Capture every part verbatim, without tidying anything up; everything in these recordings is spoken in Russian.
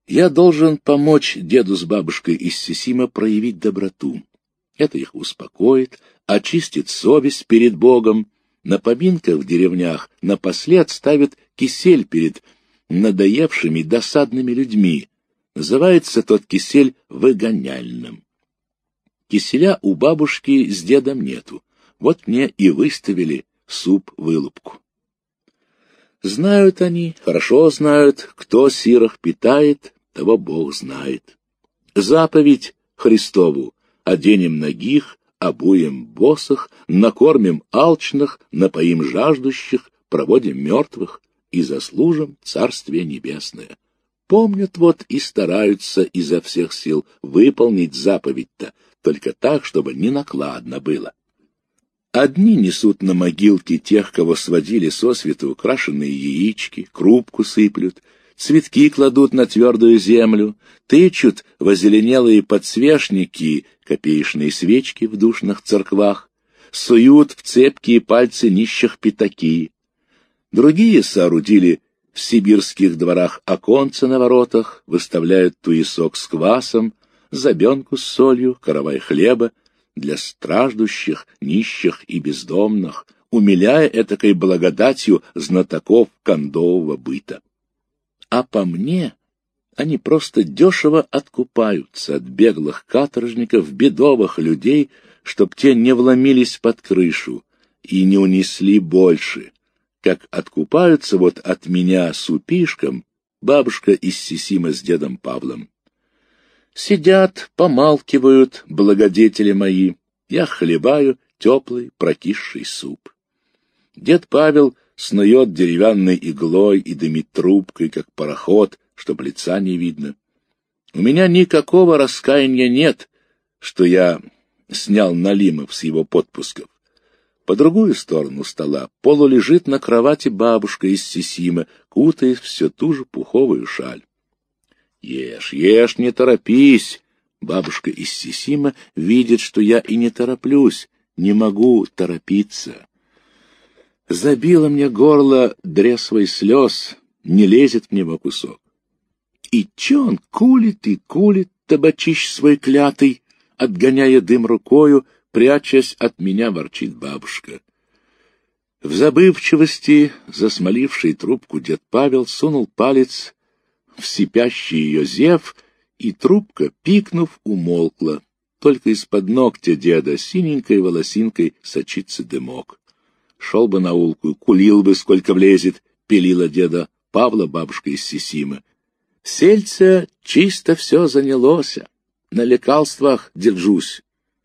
Я должен помочь деду с бабушкой из Сисима проявить доброту. Это их успокоит, очистит совесть перед Богом. На поминках в деревнях напослед ставят кисель перед надоевшими досадными людьми. Называется тот кисель выгоняльным. Киселя у бабушки с дедом нету. Вот мне и выставили суп-вылупку. Знают они, хорошо знают, кто сирых питает, того Бог знает. Заповедь Христову: оденем нагих, обуем босых, накормим алчных, напоим жаждущих, проводим мертвых и заслужим Царствие Небесное. Помнят вот и стараются изо всех сил выполнить заповедь-то, только так, чтобы не накладно было. Одни несут на могилки тех, кого сводили сосвету, украшенные яички, крупку сыплют, цветки кладут на твердую землю, тычут в озеленелые подсвечники, копеечные свечки в душных церквах, суют в цепкие пальцы нищих пятаки. Другие соорудили в сибирских дворах оконца на воротах, выставляют туесок с квасом, забенку с солью, каравай хлеба для страждущих, нищих и бездомных, умиляя этакой благодатью знатоков кондового быта. А по мне, они просто дешево откупаются от беглых каторжников, бедовых людей, чтоб те не вломились под крышу и не унесли больше, как откупаются вот от меня супишком бабушка из Сисима с дедом Павлом. Сидят, помалкивают благодетели мои, я хлебаю теплый прокисший суп. Дед Павел снует деревянной иглой и дымит трубкой, как пароход, чтоб лица не видно. У меня никакого раскаяния нет, что я снял Налимов с его подпусков. По другую сторону стола полулежит на кровати бабушка из Сисима, кутаясь все ту же пуховую шаль. Ешь, ешь, не торопись. Бабушка из Сисима видит, что я и не тороплюсь, не могу торопиться. Забило мне горло дресвой слез, не лезет мне во кусок. И че он кулит и кулит, табачищ свой клятый, отгоняя дым рукою, прячась от меня, ворчит бабушка. В забывчивости, засмоливший трубку, дед Павел сунул палец в сипящий ее зев, и трубка, пикнув, умолкла. Только из-под ногтя деда синенькой волосинкой сочится дымок. Шел бы на улку, кулил бы, сколько влезет, пилила деда Павла бабушка из Сисима. Сельце чисто все занялося, на лекарствах держусь.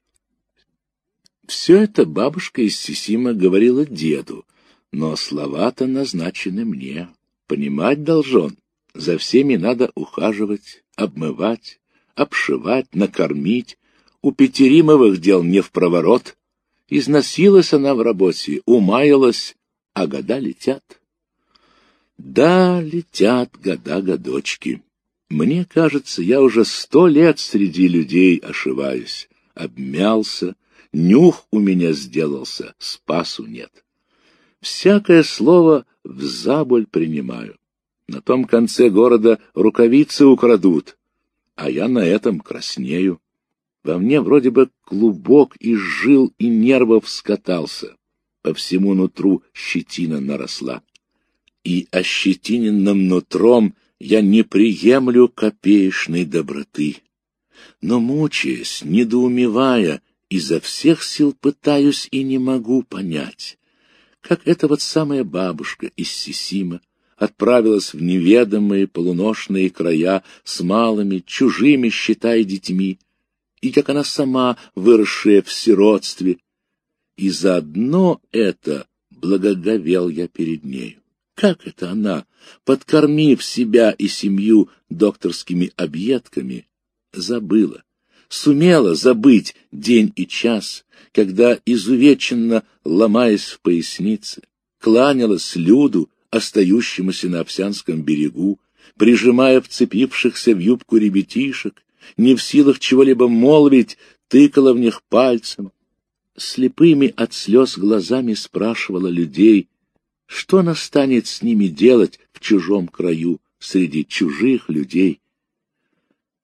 Все это бабушка из Сисима говорила деду, но слова-то назначены мне. Понимать должен. За всеми надо ухаживать, обмывать, обшивать, накормить. У Петеримовых дел не впроворот. Износилась она в работе, умаялась, а года летят. Да, летят года-годочки. Мне кажется, я уже сто лет среди людей ошиваюсь. Обмялся, нюх у меня сделался, спасу нет. Всякое слово взаболь принимаю. На том конце города рукавицы украдут, а я на этом краснею. Во мне вроде бы клубок из жил и нервов скатался. По всему нутру щетина наросла. И ощетиненным нутром я не приемлю копеечной доброты. Но, мучаясь, недоумевая, изо всех сил пытаюсь и не могу понять, как эта вот самая бабушка из Сисима отправилась в неведомые полуношные края с малыми, чужими, считай, детьми, и как она сама, выросшая в сиротстве, и заодно это благоговел я перед нею. Как это она, подкормив себя и семью докторскими объедками, забыла, сумела забыть день и час, когда, изувеченно ломаясь в пояснице, кланялась люду, остающемуся на Овсянском берегу, прижимая вцепившихся в юбку ребятишек, не в силах чего-либо молвить, тыкала в них пальцем, слепыми от слез глазами спрашивала людей, что она станет с ними делать в чужом краю, среди чужих людей,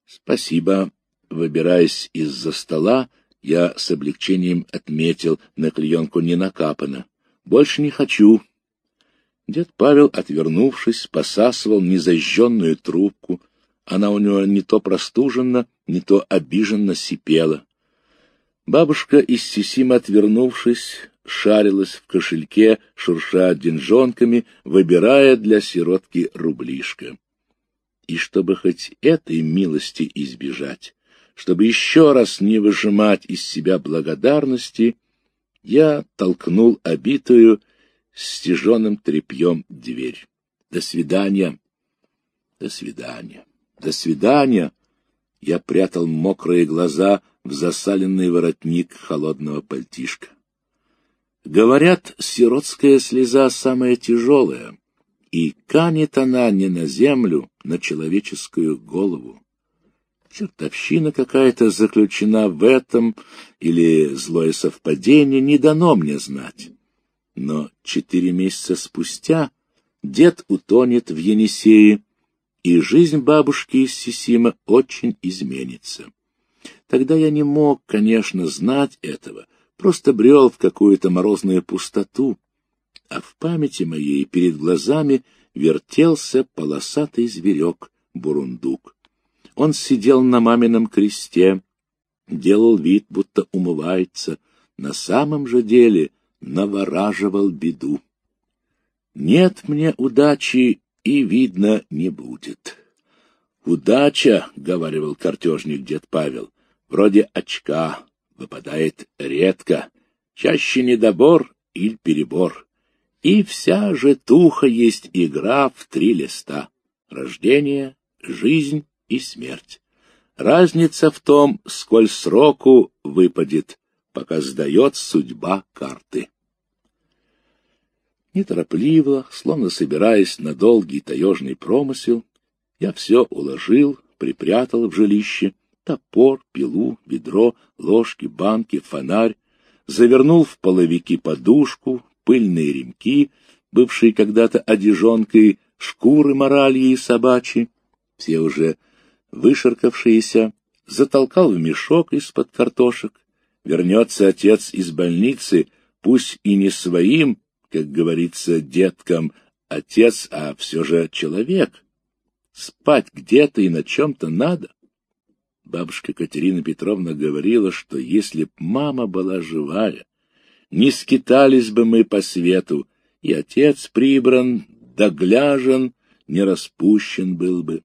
Спасибо. Выбираясь из-за стола, я с облегчением отметил, на клеенку не накапано. Больше не хочу. Дед Павел, отвернувшись, посасывал незажженную трубку. Она у него не то простуженно, не то обиженно сипела. Бабушка Иссисима, отвернувшись, шарилась в кошельке, шурша деньжонками, выбирая для сиротки рублишко. И чтобы хоть этой милости избежать, чтобы еще раз не выжимать из себя благодарности, я толкнул обитую стяженым тряпьем дверь. До свидания. До свидания. До свидания. Я прятал мокрые глаза в засаленный воротник холодного пальтишка. Говорят, сиротская слеза самая тяжелая, и канет она не на землю, на человеческую голову. Чертовщина какая-то заключена в этом, или злое совпадение, не дано мне знать. Но четыре месяца спустя дед утонет в Енисее, и жизнь бабушки Иссисима очень изменится. Тогда я не мог, конечно, знать этого, просто брел в какую-то морозную пустоту, а в памяти моей перед глазами вертелся полосатый зверек Бурундук. Он сидел на мамином кресте, делал вид, будто умывается, на самом же деле навораживал беду. Нет мне удачи, и, видно, не будет. Удача, — говаривал картежник дед Павел, — вроде очка, выпадает редко, чаще недобор или перебор. И вся же туха есть игра в три листа — рождение, жизнь и смерть. Разница в том, сколь сроку выпадет, пока сдает судьба карты. Неторопливо, словно собираясь на долгий таежный промысел, я все уложил, припрятал в жилище: топор, пилу, ведро, ложки, банки, фонарь, завернул в половики подушку, пыльные ремки, бывшие когда-то одежонкой, шкуры моральи и собачьи, все уже вышаркавшиеся, затолкал в мешок из-под картошек. Вернется отец из больницы, пусть и не своим, как говорится, деткам, отец, а все же человек. Спать где-то и на чем-то надо. Бабушка Катерина Петровна говорила, что если б мама была живая, не скитались бы мы по свету, и отец прибран, догляжен, не распущен был бы.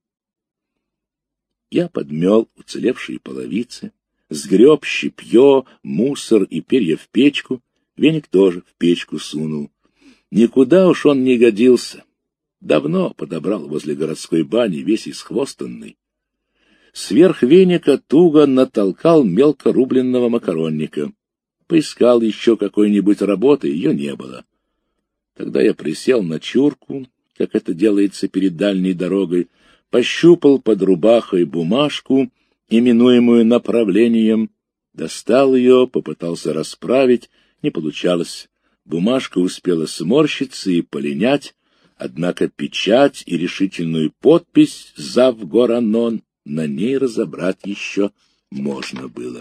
Я подмел уцелевшие половицы, сгреб щепье, мусор и перья в печку, веник тоже в печку сунул. Никуда уж он не годился. Давно подобрал возле городской бани, весь исхвостанный. Сверх веника туго натолкал мелко рубленного макаронника. Поискал еще какой-нибудь работы, ее не было. Тогда я присел на чурку, как это делается перед дальней дорогой, пощупал под рубахой бумажку, именуемую направлением, достал ее, попытался расправить, не получалось. Бумажка успела сморщиться и полинять, однако печать и решительную подпись «Завгоранон» на ней разобрать еще можно было.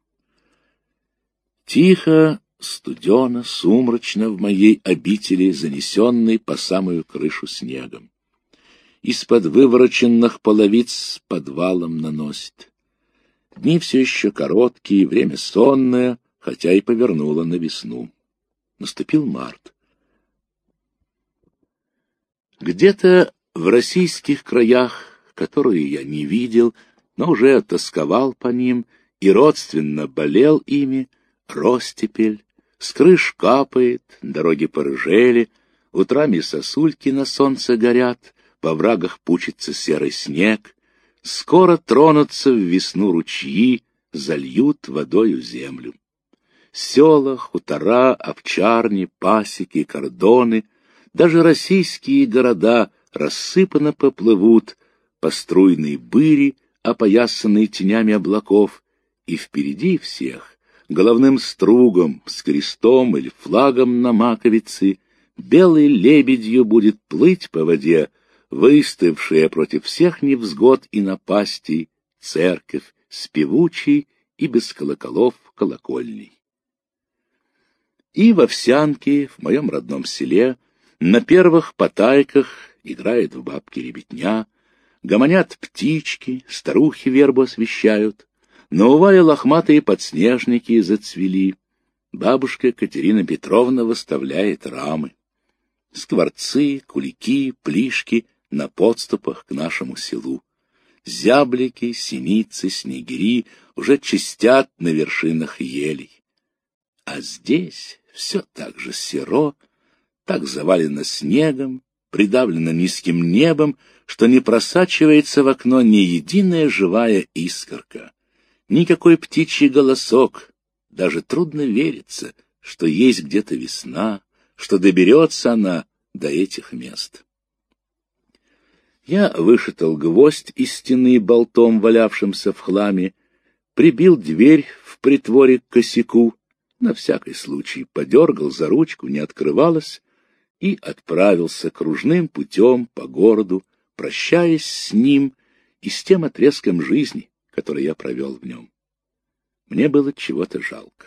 Тихо, студено, сумрачно в моей обители, занесенной по самую крышу снегом. Из-под вывороченных половиц подвалом наносит. Дни все еще короткие, время сонное, хотя и повернуло на весну. Наступил март. Где-то в российских краях, которые я не видел, но уже тосковал по ним и родственно болел ими, ростепель, с крыш капает, дороги порыжели, утрами сосульки на солнце горят, во врагах пучится серый снег, скоро тронутся в весну ручьи, зальют водою землю. Села, хутора, овчарни, пасеки, кордоны, даже российские города рассыпанно поплывут по струйной быри, опоясанной тенями облаков, и впереди всех, головным стругом, с крестом или флагом на маковице, белой лебедью будет плыть по воде, выставшая против всех невзгод и напастей церковь с певучей и без колоколов колокольней. И в Овсянке, в моем родном селе, на первых потайках играет в бабки ребятня, гомонят птички, старухи вербу освещают, на увале лохматые подснежники зацвели, бабушка Катерина Петровна выставляет рамы. Скворцы, кулики, плишки на подступах к нашему селу. Зяблики, синицы, снегири уже чистят на вершинах елей. А здесь все так же серо, так завалено снегом, придавлено низким небом, что не просачивается в окно ни единая живая искорка, никакой птичий голосок. Даже трудно верится, что есть где-то весна, что доберется она до этих мест. Я вышитал гвоздь из стены болтом, валявшимся в хламе, прибил дверь в притворе к косяку, на всякий случай подергал за ручку, не открывалась, и отправился кружным путем по городу, прощаясь с ним и с тем отрезком жизни, который я провел в нем. Мне было чего-то жалко.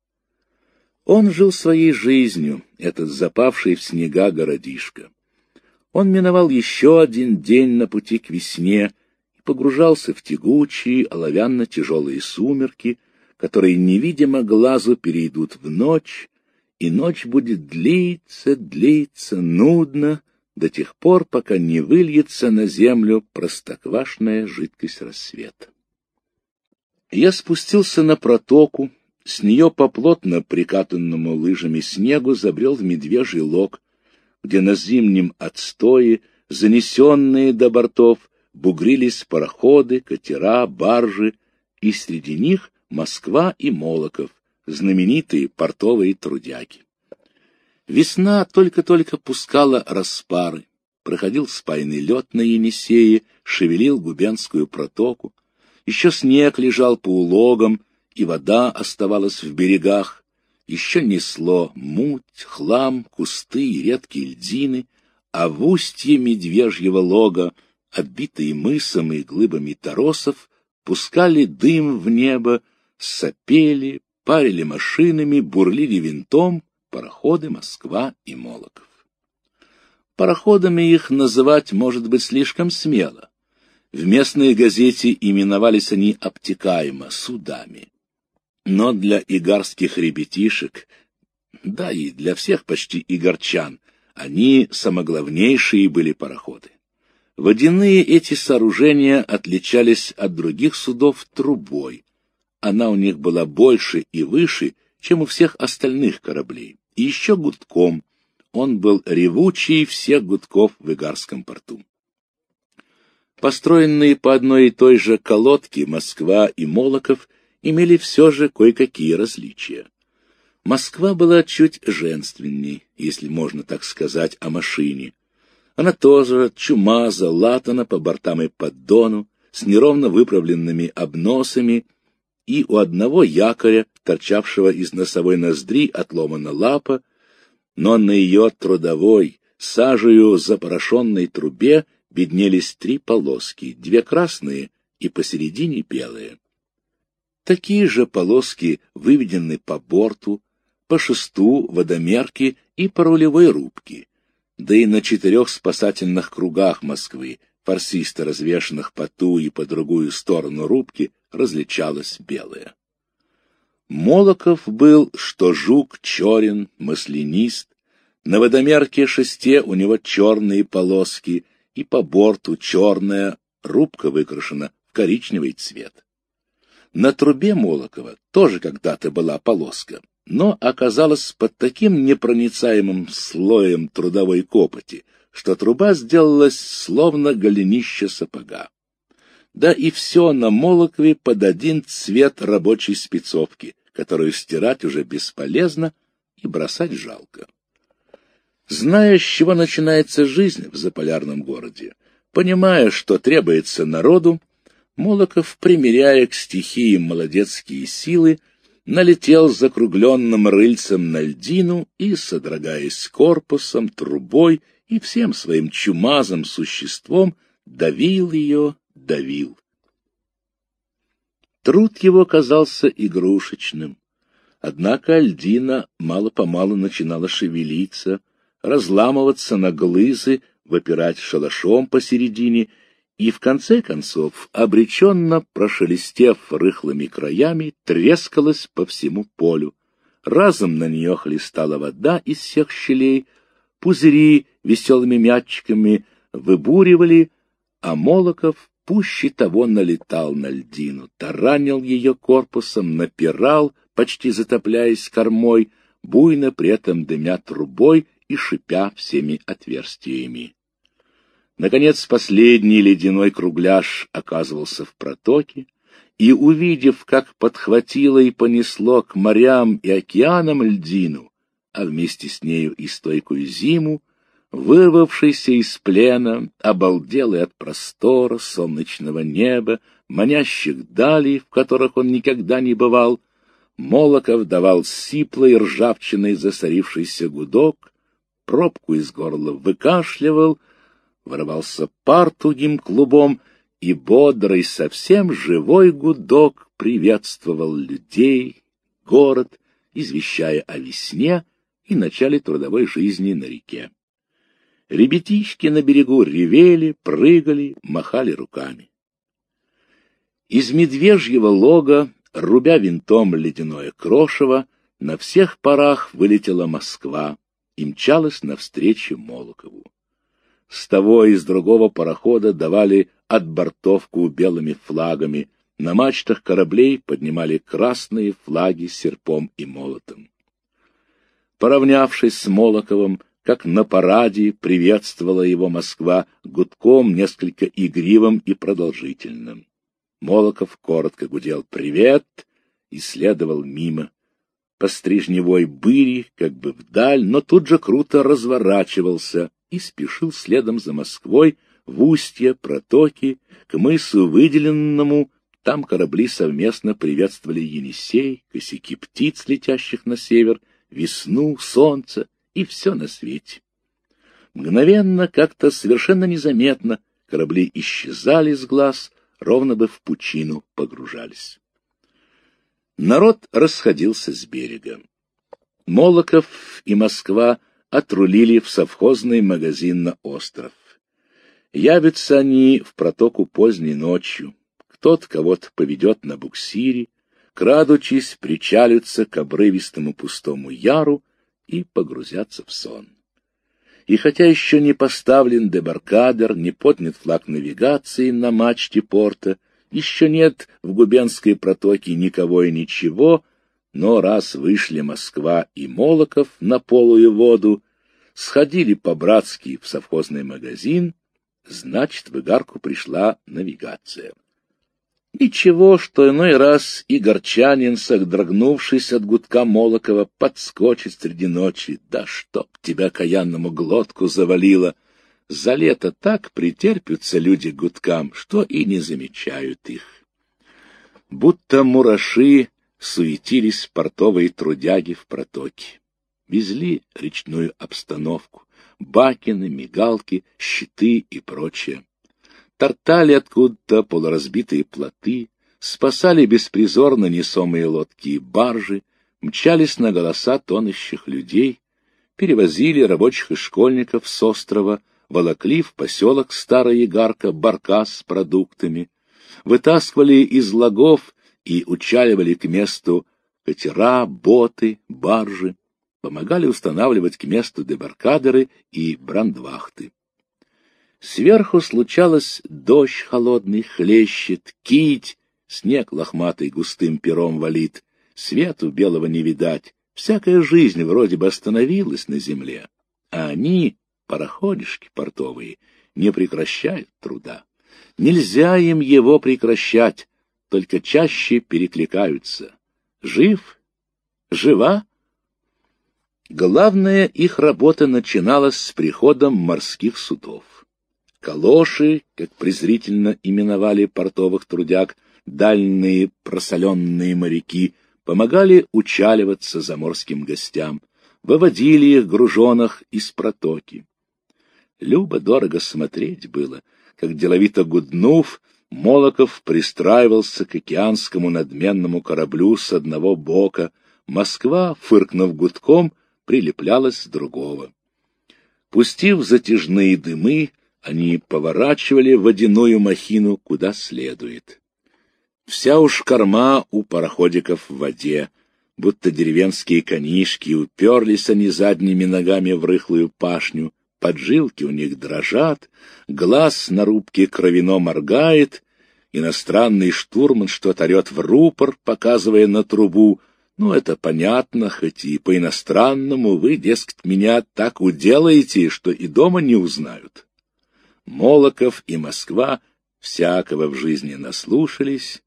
Он жил своей жизнью, этот запавший в снега городишко. Он миновал еще один день на пути к весне и погружался в тягучие, оловянно-тяжелые сумерки, которые невидимо глазу перейдут в ночь, и ночь будет длиться, длиться, нудно, до тех пор, пока не выльется на землю простоквашная жидкость рассвета. Я спустился на протоку, с нее по плотно прикатанному лыжами снегу забрел в Медвежий Лог, где на зимнем отстое, занесенные до бортов, бугрились пароходы, катера, баржи, и среди них Москва и Молоков, знаменитые портовые трудяги. Весна только-только пускала распары, проходил спайный лед на Енисее, шевелил Губенскую протоку, еще снег лежал по улогам, и вода оставалась в берегах, еще несло муть, хлам, кусты и редкие льдины, а в устье Медвежьего Лога, оббитые мысом и глыбами торосов, пускали дым в небо, сопели, парили машинами, бурлили винтом пароходы Москва и Молоков. Пароходами их называть может быть слишком смело. В местной газете именовались они обтекаемо судами. Но для игарских ребятишек, да и для всех почти игорчан, они самоглавнейшие были пароходы. Водяные эти сооружения отличались от других судов трубой. Она у них была больше и выше, чем у всех остальных кораблей, и еще гудком. Он был ревучий всех гудков в Игарском порту. Построенные по одной и той же колодке Москва и Молоков имели все же кое-какие различия. Москва была чуть женственней, если можно так сказать, о машине. Она тоже чумаза, латана по бортам и поддону, с неровно выправленными обносами, и у одного якоря, торчавшего из носовой ноздри, отломана лапа, но на ее трудовой, сажею запорошенной трубе виднелись три полоски, две красные и посередине белые. Такие же полоски выведены по борту, по шесту, водомерке и по рулевой рубке, да и на четырех спасательных кругах Москвы, форсисто развешанных по ту и по другую сторону рубки, различалось белое. Молоков был, что жук черен, маслянист, на водомерке шесте у него черные полоски, и по борту черная, рубка выкрашена в коричневый цвет. На трубе Молокова тоже когда-то была полоска, но оказалась под таким непроницаемым слоем трудовой копоти, что труба сделалась словно голенище сапога. Да и все на Молокове под один цвет рабочей спецовки, которую стирать уже бесполезно и бросать жалко. Зная, с чего начинается жизнь в заполярном городе, понимая, что требуется народу, Молоков, примеряя к стихиям молодецкие силы, налетел закругленным рыльцем на льдину и, содрогаясь корпусом, трубой и всем своим чумазым существом, давил ее, давил. Труд его казался игрушечным. Однако льдина мало-помалу начинала шевелиться, разламываться на глызы, выпирать шалашом посередине и, в конце концов, обреченно прошелестев рыхлыми краями, трескалась по всему полю. Разом на нее хлестала вода из всех щелей, пузыри веселыми мячиками выбуривали, а Молоков пуще того налетал на льдину, таранил ее корпусом, напирал, почти затопляясь кормой, буйно при этом дымя трубой и шипя всеми отверстиями. Наконец, последний ледяной кругляш оказывался в протоке, и, увидев, как подхватило и понесло к морям и океанам льдину, а вместе с нею и стойкую зиму, вырвавшийся из плена, обалделый от простора, солнечного неба, манящих далей, в которых он никогда не бывал, Молоков давал сиплой ржавчиной засорившийся гудок, пробку из горла выкашливал, вырывался пар тугим клубом, и бодрый, совсем живой гудок приветствовал людей, город, извещая о весне и начале трудовой жизни на реке. Ребятишки на берегу ревели, прыгали, махали руками. Из медвежьего лога, рубя винтом ледяное крошево, на всех парах вылетела Москва и мчалась навстречу Молокову. С того и с другого парохода давали отбортовку белыми флагами, на мачтах кораблей поднимали красные флаги серпом и молотом. Поравнявшись с Молоковым, как на параде, приветствовала его Москва гудком несколько игривым и продолжительным. Молоков коротко гудел «Привет!» и следовал мимо. По стрижневой быри, как бы вдаль, но тут же круто разворачивался и спешил следом за Москвой в устье протоки, к мысу выделенному. Там корабли совместно приветствовали Енисей, косяки птиц, летящих на север, весну, солнце и все на свете. Мгновенно, как-то совершенно незаметно, корабли исчезали с глаз, ровно бы в пучину погружались. Народ расходился с берега. Молоков и Москва отрулили в совхозный магазин на остров. Явятся они в протоку поздней ночью. Кто-то кого-то поведет на буксире, крадучись, причалятся к обрывистому пустому яру и погрузятся в сон. И хотя еще не поставлен дебаркадер, не поднят флаг навигации на мачте порта, еще нет в Губенской протоке никого и ничего, но раз вышли Москва и Молоков на полую воду, сходили по-братски в совхозный магазин, значит, в Игарку пришла навигация. Ничего, что иной раз и горчанин, содрогнувшись от гудка Молокова, подскочит среди ночи. Да чтоб тебя каянному глотку завалило! За лето так претерпятся люди к гудкам, что и не замечают их. Будто мураши суетились портовые трудяги в протоке. Везли речную обстановку, бакины, мигалки, щиты и прочее. Тортали откуда-то полуразбитые плоты, спасали беспризорно несомые лодки и баржи, мчались на голоса тонущих людей, перевозили рабочих и школьников с острова, волокли в поселок Старая Игарка баркас с продуктами, вытаскивали из лагов и учаливали к месту катера, боты, баржи, помогали устанавливать к месту дебаркадеры и брандвахты. Сверху случалось дождь холодный хлещет, кить, снег лохматый густым пером валит, свету белого не видать, всякая жизнь вроде бы остановилась на земле, а они, пароходишки портовые, не прекращают труда. Нельзя им его прекращать, только чаще перекликаются. Жив? Жива? Главная их работа начиналась с приходом морских судов. Калоши, как презрительно именовали портовых трудяг, дальние просоленные моряки, помогали учаливаться заморским гостям, выводили их груженых из протоки. Любо-дорого смотреть было, как, деловито гуднув, Молоков пристраивался к океанскому надменному кораблю с одного бока, Москва, фыркнув гудком, прилеплялась с другого. Пустив затяжные дымы, они поворачивали водяную махину куда следует. Вся уж корма у пароходиков в воде, будто деревенские конишки, уперлись они задними ногами в рыхлую пашню, поджилки у них дрожат, глаз на рубке кровяно моргает, иностранный штурман что-то орет в рупор, показывая на трубу. Ну, это понятно, хоть и по-иностранному, вы, дескать, меня так уделаете, что и дома не узнают. Молоков и Москва всякого в жизни наслушались.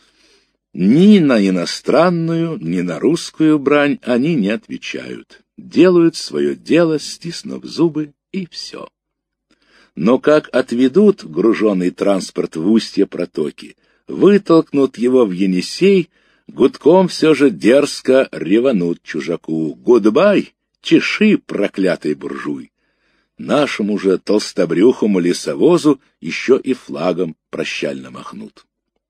Ни на иностранную, ни на русскую брань они не отвечают. Делают свое дело, стиснув зубы, и все. Но как отведут груженный транспорт в устье протоки, вытолкнут его в Енисей, гудком все же дерзко реванут чужаку: «Гудбай, чеши, проклятый буржуй!» Нашему же толстобрюхому лесовозу еще и флагом прощально махнут.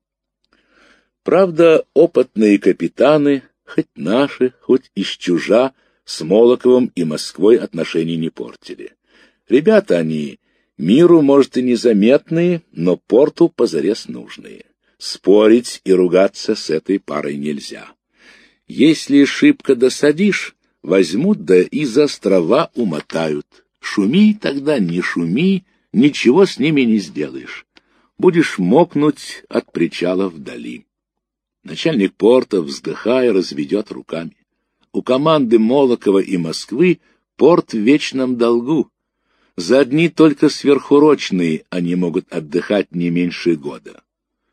Правда, опытные капитаны, хоть наши, хоть из чужа, с Молоковым и Москвой отношений не портили. Ребята они, миру, может, и незаметные, но порту позарез нужные. Спорить и ругаться с этой парой нельзя. Если шибко досадишь, возьмут да и за острова умотают. Шуми тогда, не шуми, ничего с ними не сделаешь. Будешь мокнуть от причала вдали. Начальник порта, вздыхая, разведет руками. У команды Молокова и Москвы порт в вечном долгу. За одни только сверхурочные они могут отдыхать не меньше года.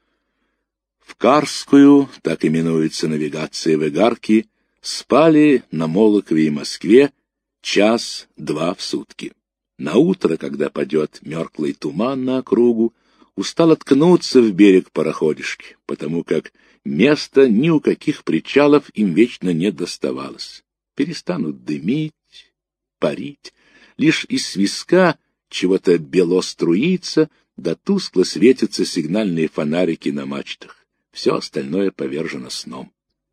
В Карскую, так именуется навигация в Игарке, спали на Молокове и Москве час-два в сутки. Наутро, когда падет мерклый туман на округу, устало ткнуться в берег пароходишки, потому как места ни у каких причалов им вечно не доставалось. Перестанут дымить, парить, лишь из виска чего-то бело струится, да тускло светятся сигнальные фонарики на мачтах. Все остальное повержено сном.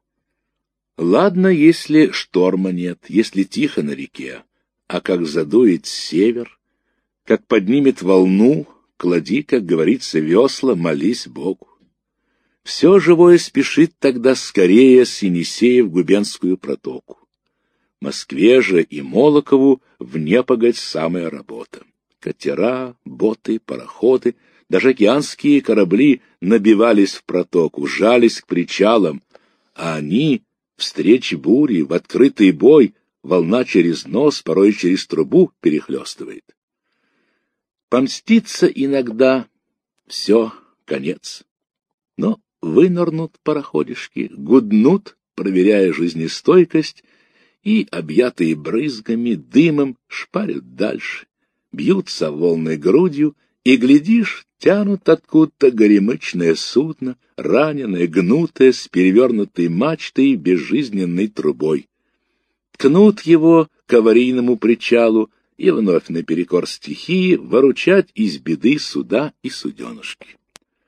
Ладно, если шторма нет, если тихо на реке, а как задует север, как поднимет волну, клади, как говорится, весла, молись Богу. Все живое спешит тогда скорее с Енисея в Губенскую протоку. Москве же и Молокову внепогодь самая работа. Катера, боты, пароходы, даже океанские корабли набивались в протоку, жались к причалам, а они, встречи бури, в открытый бой, волна через нос, порой через трубу перехлестывает. Помститься иногда — все, конец. Но вынырнут пароходишки, гуднут, проверяя жизнестойкость, и, объятые брызгами, дымом, шпарят дальше, бьются волны грудью, и, глядишь, тянут откуда-то горемычное судно, раненое, гнутое, с перевернутой мачтой и безжизненной трубой. Ткнут его к аварийному причалу и вновь наперекор стихии выручать из беды суда и суденышки.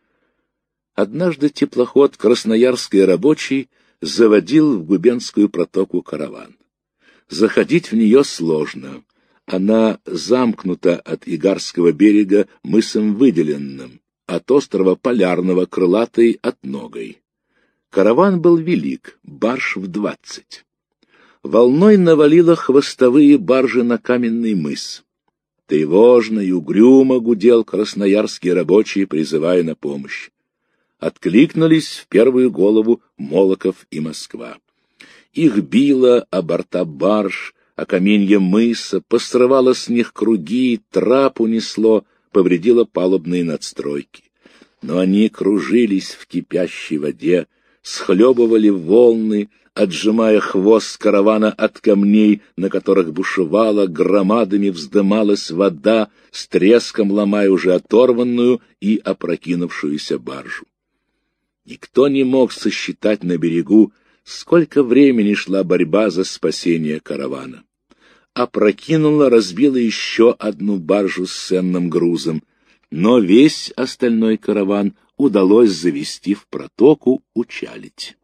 Однажды теплоход «Красноярский рабочий» заводил в Губенскую протоку караван. Заходить в нее сложно. Она замкнута от Игарского берега мысом Выделенным, от острова Полярного крылатой Отногой. Караван был велик, барж в двадцать. Волной навалило хвостовые баржи на каменный мыс. Тревожно и угрюмо гудел красноярский рабочий, призывая на помощь. Откликнулись в первую голову Молоков и Москва. Их било о борта барж, о каменье мыса, посрывало с них круги, трап унесло, повредило палубные надстройки. Но они кружились в кипящей воде, схлебывали волны, отжимая хвост каравана от камней, на которых бушевала, громадами вздымалась вода, с треском ломая уже оторванную и опрокинувшуюся баржу. Никто не мог сосчитать на берегу, сколько времени шла борьба за спасение каравана. Опрокинула, разбила еще одну баржу с ценным грузом, но весь остальной караван удалось завести в протоку учалить.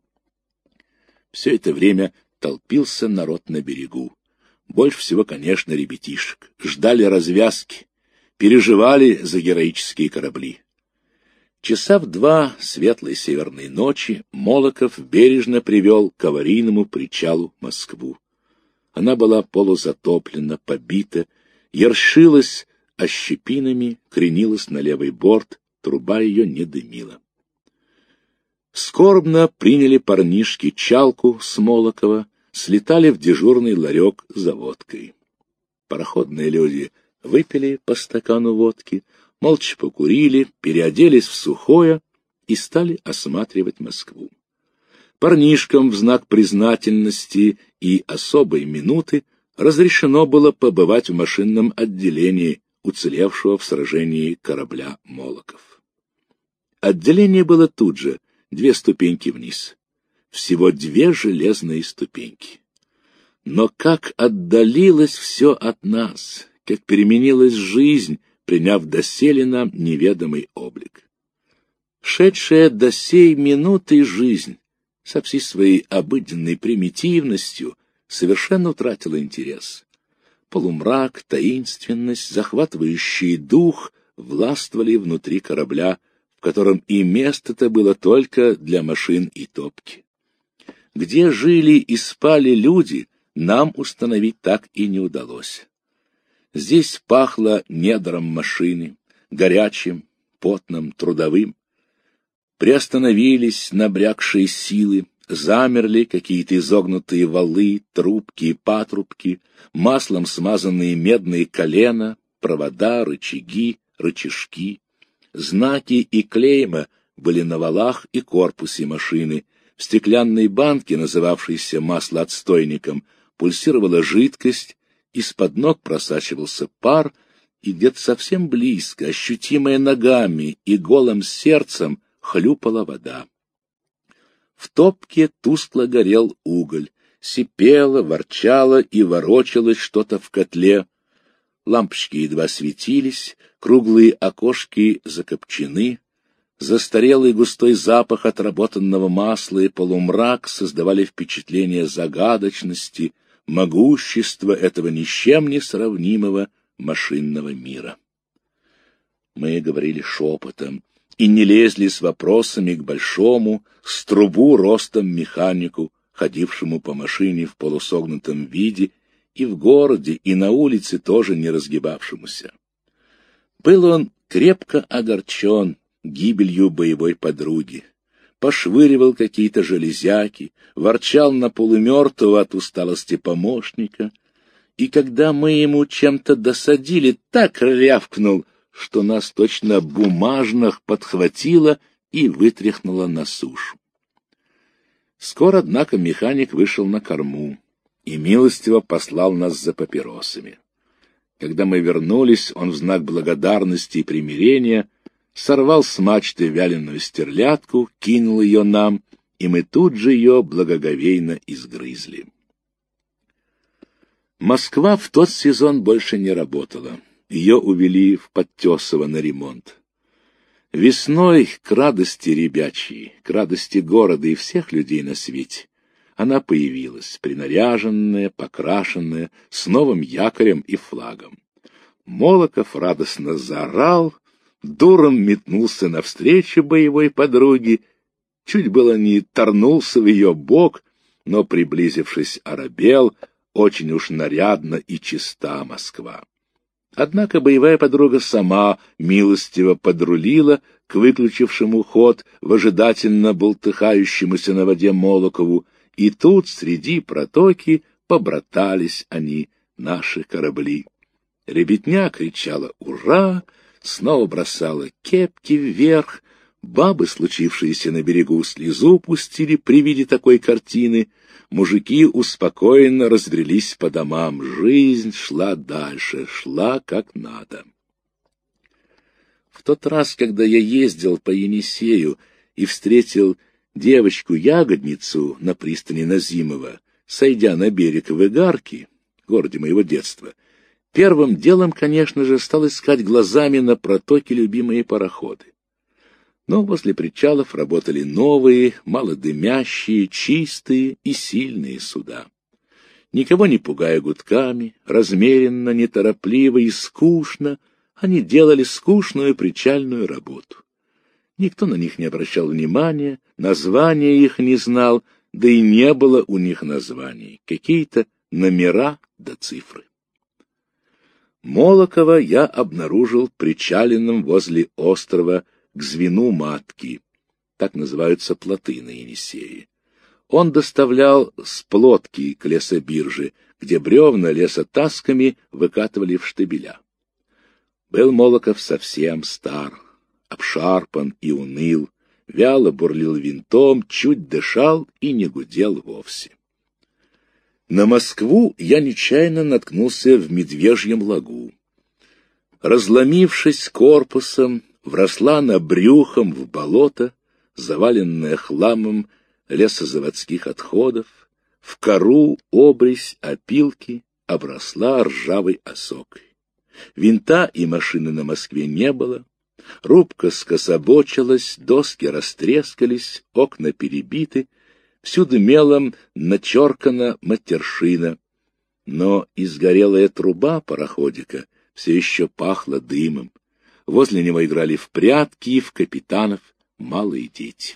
Все это время толпился народ на берегу. Больше всего, конечно, ребятишек. Ждали развязки, переживали за героические корабли. Часа в два светлой северной ночи Молоков бережно привел к аварийному причалу Москву. Она была полузатоплена, побита, ершилась ощепинами, кренилась на левый борт, труба ее не дымила. Скорбно приняли парнишки чалку с Молокова, слетали в дежурный ларек за водкой. Пароходные люди выпили по стакану водки, молча покурили, переоделись в сухое и стали осматривать Москву. Парнишкам в знак признательности и особой минуты разрешено было побывать в машинном отделении уцелевшего в сражении корабля «Молоков». Отделение было тут же, две ступеньки вниз. Всего две железные ступеньки. Но как отдалилось все от нас, как переменилась жизнь, приняв доселе нам неведомый облик. Шедшая до сей минуты жизнь со всей своей обыденной примитивностью совершенно утратила интерес. Полумрак, таинственность, захватывающий дух властвовали внутри корабля, в котором и место-то было только для машин и топки. Где жили и спали люди, нам установить так и не удалось. Здесь пахло недром машины, горячим, потным, трудовым. Приостановились набрякшие силы, замерли какие-то изогнутые валы, трубки и патрубки, маслом смазанные медные колена, провода, рычаги, рычажки. Знаки и клейма были на валах и корпусе машины. В стеклянной банке, называвшейся маслоотстойником, пульсировала жидкость, из-под ног просачивался пар, и где-то совсем близко, ощутимая ногами и голым сердцем, хлюпала вода. В топке тускло горел уголь, сипело, ворчало и ворочалось что-то в котле. Лампочки едва светились, круглые окошки закопчены. Застарелый густой запах отработанного масла и полумрак создавали впечатление загадочности, могущества этого ни с чем не сравнимого машинного мира. Мы говорили шепотом и не лезли с вопросами к большому, с трубу ростом механику, ходившему по машине в полусогнутом виде, и в городе, и на улице тоже не разгибавшемуся. Был он крепко огорчен гибелью боевой подруги, пошвыривал какие-то железяки, ворчал на полумертвого от усталости помощника, и когда мы ему чем-то досадили, так рявкнул, что нас точно бумажных подхватило и вытряхнуло на сушу. Скоро, однако, механик вышел на корму и милостиво послал нас за папиросами. Когда мы вернулись, он в знак благодарности и примирения сорвал с мачты вяленую стерлядку, кинул ее нам, и мы тут же ее благоговейно изгрызли. Москва в тот сезон больше не работала. Ее увели в Подтесово на ремонт. Весной, к радости ребячьей, к радости города и всех людей на свете, она появилась, принаряженная, покрашенная, с новым якорем и флагом. Молоков радостно заорал, дуром метнулся навстречу боевой подруге, чуть было не торнулся в ее бок, но, приблизившись, оробел, очень уж нарядно и чиста Москва. Однако боевая подруга сама милостиво подрулила к выключившему ход выжидательно болтыхающемуся на воде Молокову, и тут среди протоки побратались они, наши корабли. Ребятня кричала «Ура!», снова бросала кепки вверх, бабы, случившиеся на берегу, слезу пустили при виде такой картины, мужики успокоенно разбрелись по домам, жизнь шла дальше, шла как надо. В тот раз, когда я ездил по Енисею и встретил девочку-ягодницу на пристани Назимова, сойдя на берег в Игарке, городе моего детства, первым делом, конечно же, стал искать глазами на протоке любимые пароходы. Но возле причалов работали новые, малодымящие, чистые и сильные суда. Никого не пугая гудками, размеренно, неторопливо и скучно, они делали скучную причальную работу. Никто на них не обращал внимания, названия их не знал, да и не было у них названий, какие-то номера да цифры. Молокова я обнаружил причаленным возле острова к звену матки, так называются плоты на Енисее. Он доставлял с плотки к лесобирже, где бревна лесотасками выкатывали в штабеля. Был Молоков совсем стар, обшарпан и уныл, вяло бурлил винтом, чуть дышал и не гудел вовсе. На Москву я нечаянно наткнулся в Медвежьем лагу. Разломившись корпусом, вросла она брюхом в болото, заваленное хламом лесозаводских отходов, в кору, обрезь, опилки обросла ржавой осокой. Винта и машины на Москве не было, рубка скособочилась, доски растрескались, окна перебиты, всюду мелом начеркана матершина, но изгорелая труба пароходика все еще пахла дымом. Возле него играли в прятки и в капитанов малые дети.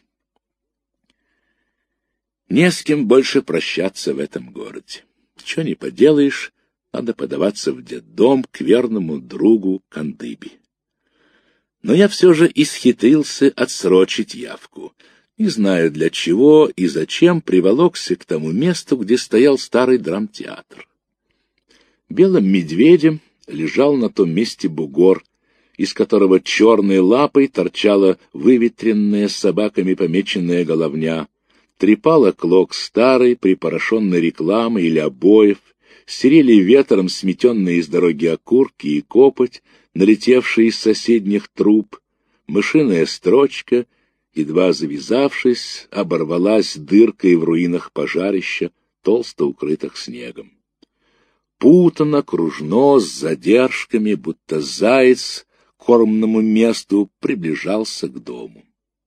Не с кем больше прощаться в этом городе. Чего не поделаешь, надо подаваться в детдом к верному другу Кандыбе. Но я все же исхитрился отсрочить явку. Не знаю для чего и зачем приволокся к тому месту, где стоял старый драмтеатр. Белым медведем лежал на том месте бугор, из которого черной лапой торчала выветренная собаками помеченная головня, трепала клок старой припорошенной рекламы или обоев, серели ветром сметенные из дороги окурки и копоть, налетевшие из соседних труб, мышиная строчка, едва завязавшись, оборвалась дыркой в руинах пожарища, толсто укрытых снегом. Путано, кружно, с задержками, будто заяц к кормному месту приближался к дому.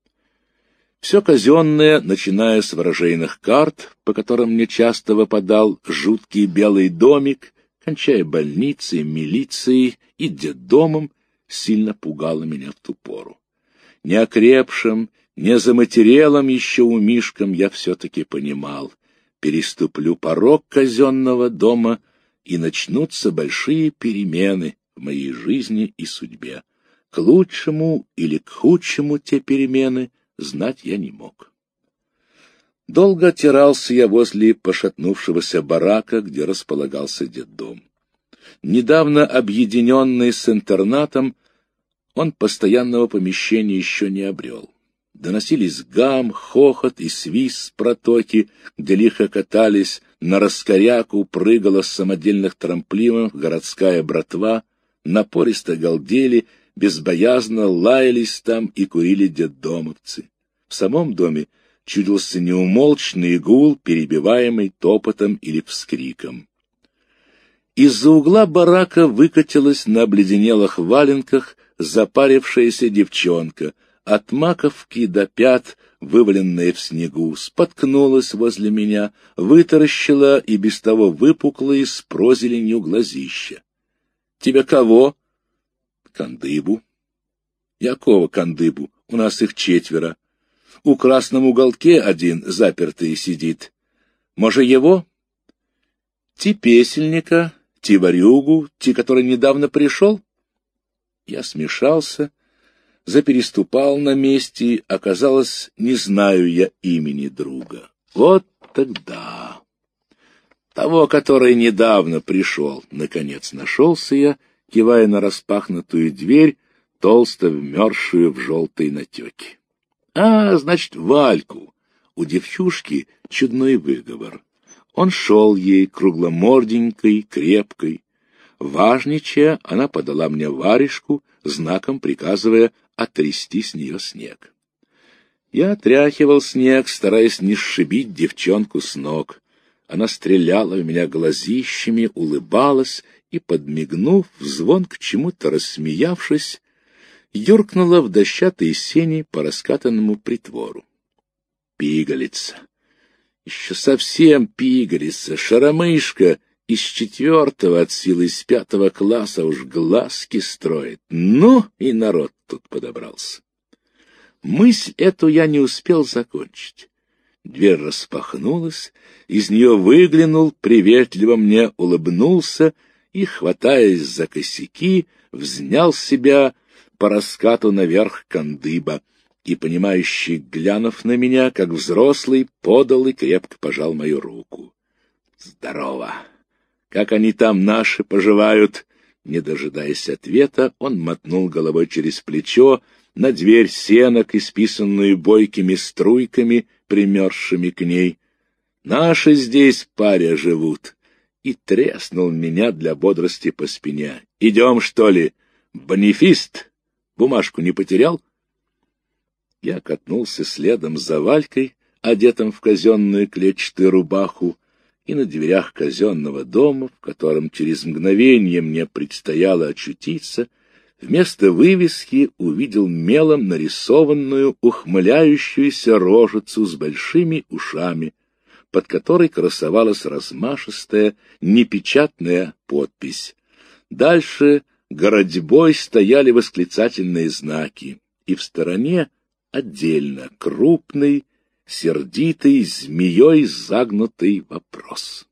Все казенное, начиная с ворожейных карт, по которым мне часто выпадал жуткий белый домик, кончая больницей, милицией и детдомом, сильно пугало меня в ту пору. Неокрепшим, не заматерелым еще у Мишкам я все-таки понимал, переступлю порог казенного дома, и начнутся большие перемены в моей жизни и судьбе. К лучшему или к худшему те перемены знать я не мог. Долго отирался я возле пошатнувшегося барака, где располагался детдом. Недавно объединенный с интернатом, он постоянного помещения еще не обрел. Доносились гам, хохот и свист с протоки, где лихо катались, на раскоряку прыгала с самодельных трамплинов городская братва, напористо галдели, безбоязно лаялись там и курили детдомовцы. В самом доме чудился неумолчный гул, перебиваемый топотом или вскриком. Из-за угла барака выкатилась на обледенелых валенках запарившаяся девчонка, от маковки до пят, вываленная в снегу, споткнулась возле меня, вытаращила и без того выпуклые с прозеленью глазища. — Тебе кого? — Кандыбу. — Якого Кандыбу? У нас их четверо. У красном уголке один запертый сидит. Може, его? — Ти песельника, ти варюгу, ти, который недавно пришел? Я смешался, запереступал на месте, оказалось, не знаю я имени друга. Вот тогда. Того, который недавно пришел, наконец нашелся я, кивая на распахнутую дверь, толсто вмерзшую в желтой натеке. А, значит, Вальку. У девчушки чудной выговор. Он шел ей кругломорденькой, крепкой. Важничая, она подала мне варежку, знаком приказывая отрясти с нее снег. Я отряхивал снег, стараясь не сшибить девчонку с ног. Она стреляла в меня глазищами, улыбалась и, подмигнув, звон к чему-то рассмеявшись, юркнула в дощатые сени по раскатанному притвору. Пигалица. Еще совсем пигалица, шаромышка, из четвертого от силы из пятого класса уж глазки строит. Ну, и народ тут подобрался. Мысль эту я не успел закончить. Дверь распахнулась, из нее выглянул, приветливо мне улыбнулся и, хватаясь за косяки, взнял себя по раскату наверх кандыба и, понимающий, глянув на меня, как взрослый, подал и крепко пожал мою руку. «Здорово! Как они там, наши, поживают?» Не дожидаясь ответа, он мотнул головой через плечо на дверь сенок, исписанную бойкими струйками, примерзшими к ней. «Наши здесь, паря, живут!» И треснул меня для бодрости по спине. «Идем, что ли? Бонифист! Бумажку не потерял?» Я катнулся следом за Валькой, одетым в казенную клетчатую рубаху, и на дверях казенного дома, в котором через мгновение мне предстояло очутиться, вместо вывески увидел мелом нарисованную ухмыляющуюся рожицу с большими ушами, под которой красовалась размашистая, непечатная подпись. Дальше городьбой стояли восклицательные знаки, и в стороне отдельно крупный, сердитый, змеей загнутый вопрос.